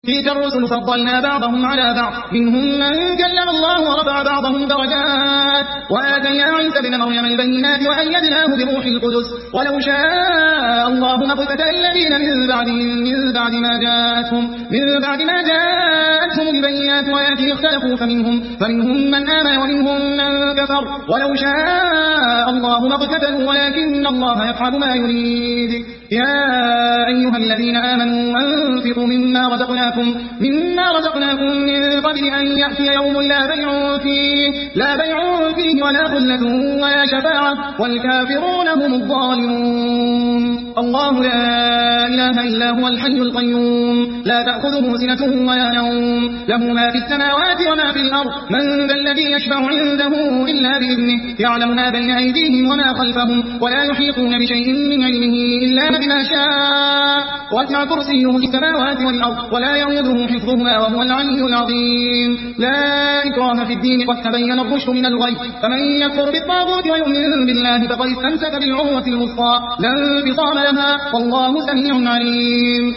تلك الرسل فضلنا بعضهم على بعض منهم من كلم الله ورفع بعضهم درجات وآتينا عيسى ابن مريم البينات وأيدناه بروح القدس ولو شاء الله ما اقتتل الذين من بعد ما جاءتهم البينات ولكن اختلفوا فمنهم من آمن ومنهم من كفر ولو شاء الله ما اقتتلوا ولكن الله يفعل ما يريد. يا أيها الذين آمنوا أنفقوا مما رزقناكم من قبل أن يأتي يوم لا بيع فيه ولا خلة ولا شفاعة والكافرون هم الظالمون. الله لا إله إلا هو الحي القيوم لا تأخذه سنة ولا نوم له ما في السماوات وما في الأرض من ذا الذي يشفع عنده إلا بإذنه يعلم ما بين أيديهم وما خلفهم ولا يحيطون بشيء من علمه إلا بما شاء وسع كرسيه السماوات والأرض ولا يؤوده حفظهما وهو العلي العظيم. لا إكراه في الدين قد تبين الرشد من الغي فمن يكفر بالطاغوت ويؤمن بالله فقد استمسك بالعروة الوثقى لا انفصام لها والله سميع عليم.